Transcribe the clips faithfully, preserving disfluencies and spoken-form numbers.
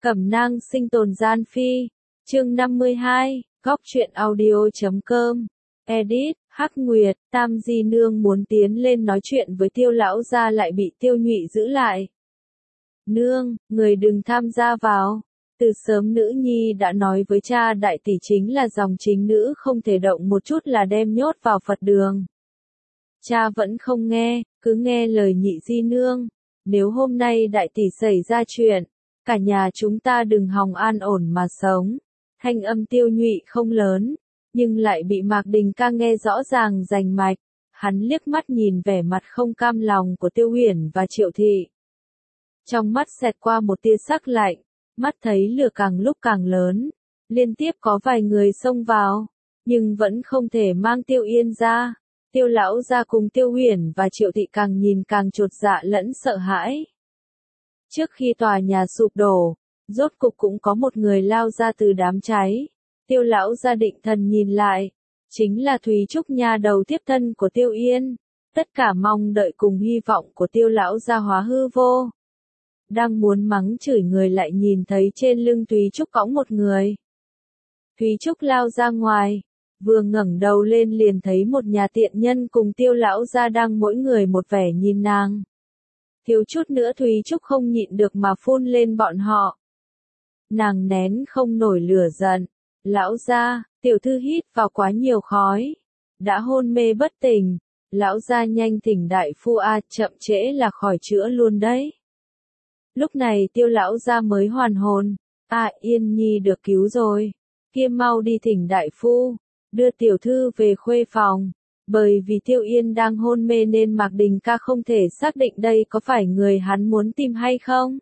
Cẩm nang sinh tồn gian phi. Chương năm mươi hai, góc truyện audio.com. Edit, Hắc Nguyệt, Tam Di Nương muốn tiến lên nói chuyện với Tiêu lão gia lại bị Tiêu Nhụy giữ lại. Nương, người đừng tham gia vào. Từ sớm nữ nhi đã nói với cha đại tỷ chính là dòng chính nữ không thể động một chút là đem nhốt vào Phật đường. Cha vẫn không nghe, cứ nghe lời nhị di nương. Nếu hôm nay đại tỷ xảy ra chuyện, cả nhà chúng ta đừng hòng an ổn mà sống. Thanh âm Tiêu Nhụy không lớn, nhưng lại bị Mạc Đình Ca nghe rõ ràng rành mạch. Hắn liếc mắt nhìn vẻ mặt không cam lòng của Tiêu Huyền và Triệu Thị. Trong mắt xẹt qua một tia sắc lạnh, mắt thấy lửa càng lúc càng lớn, liên tiếp có vài người xông vào, nhưng vẫn không thể mang Tiêu Yên ra. Tiêu lão gia cùng Tiêu Huyền và Triệu Thị càng nhìn càng chột dạ lẫn sợ hãi. Trước khi tòa nhà sụp đổ, rốt cục cũng có một người lao ra từ đám cháy. Tiêu lão gia định thần nhìn lại, chính là Thúy Trúc nha đầu tiếp thân của Tiêu Yên. Tất cả mong đợi cùng hy vọng của Tiêu lão gia hóa hư vô. Đang muốn mắng chửi người lại nhìn thấy trên lưng Thúy Trúc cõng một người. Thúy Trúc lao ra ngoài, vừa ngẩng đầu lên liền thấy một nhà tiện nhân cùng Tiêu lão gia đang mỗi người một vẻ nhìn nàng. Thiếu chút nữa Thúy Trúc không nhịn được mà phun lên bọn họ. Nàng nén không nổi lửa giận. Lão gia, tiểu thư hít vào quá nhiều khói, đã hôn mê bất tỉnh. Lão gia nhanh thỉnh đại phu a, chậm trễ là khỏi chữa luôn đấy. Lúc này Tiêu lão gia mới hoàn hồn. À, Yên Nhi được cứu rồi. Kia mau đi thỉnh đại phu, đưa tiểu thư về khuê phòng. Bởi vì Tiêu Yên đang hôn mê nên Mạc Đình Ca không thể xác định đây có phải người hắn muốn tìm hay không.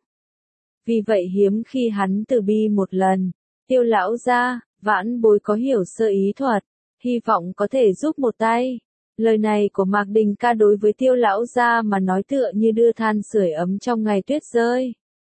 Vì vậy hiếm khi hắn từ bi một lần. Tiêu lão gia, vãn bối có hiểu sơ ý thuật, hy vọng có thể giúp một tay. Lời này của Mạc Đình Ca đối với Tiêu lão gia mà nói tựa như đưa than sưởi ấm trong ngày tuyết rơi.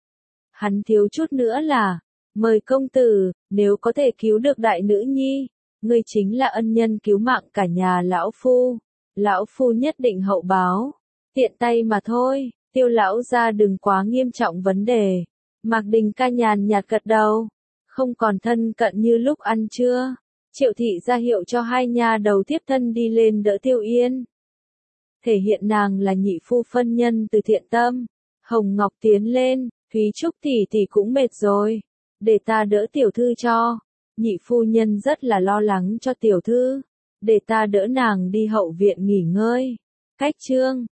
Hắn thiếu chút nữa là, mời công tử, nếu có thể cứu được đại nữ nhi, ngươi chính là ân nhân cứu mạng cả nhà lão phu. Lão phu nhất định hậu báo. Tiện tay mà thôi, Tiêu lão gia đừng quá nghiêm trọng vấn đề. Mạc Đình Ca nhàn nhạt gật đầu, không còn thân cận như lúc ăn trưa. Triệu Thị ra hiệu cho hai nha đầu tiếp thân đi lên đỡ Tiêu Yên. Thể hiện nàng là nhị phu phân nhân từ thiện tâm. Hồng Ngọc tiến lên, Thúy Trúc tỷ tỷ cũng mệt rồi, để ta đỡ tiểu thư cho. Nhị phu nhân rất là lo lắng cho tiểu thư, để ta đỡ nàng đi hậu viện nghỉ ngơi. Cách chương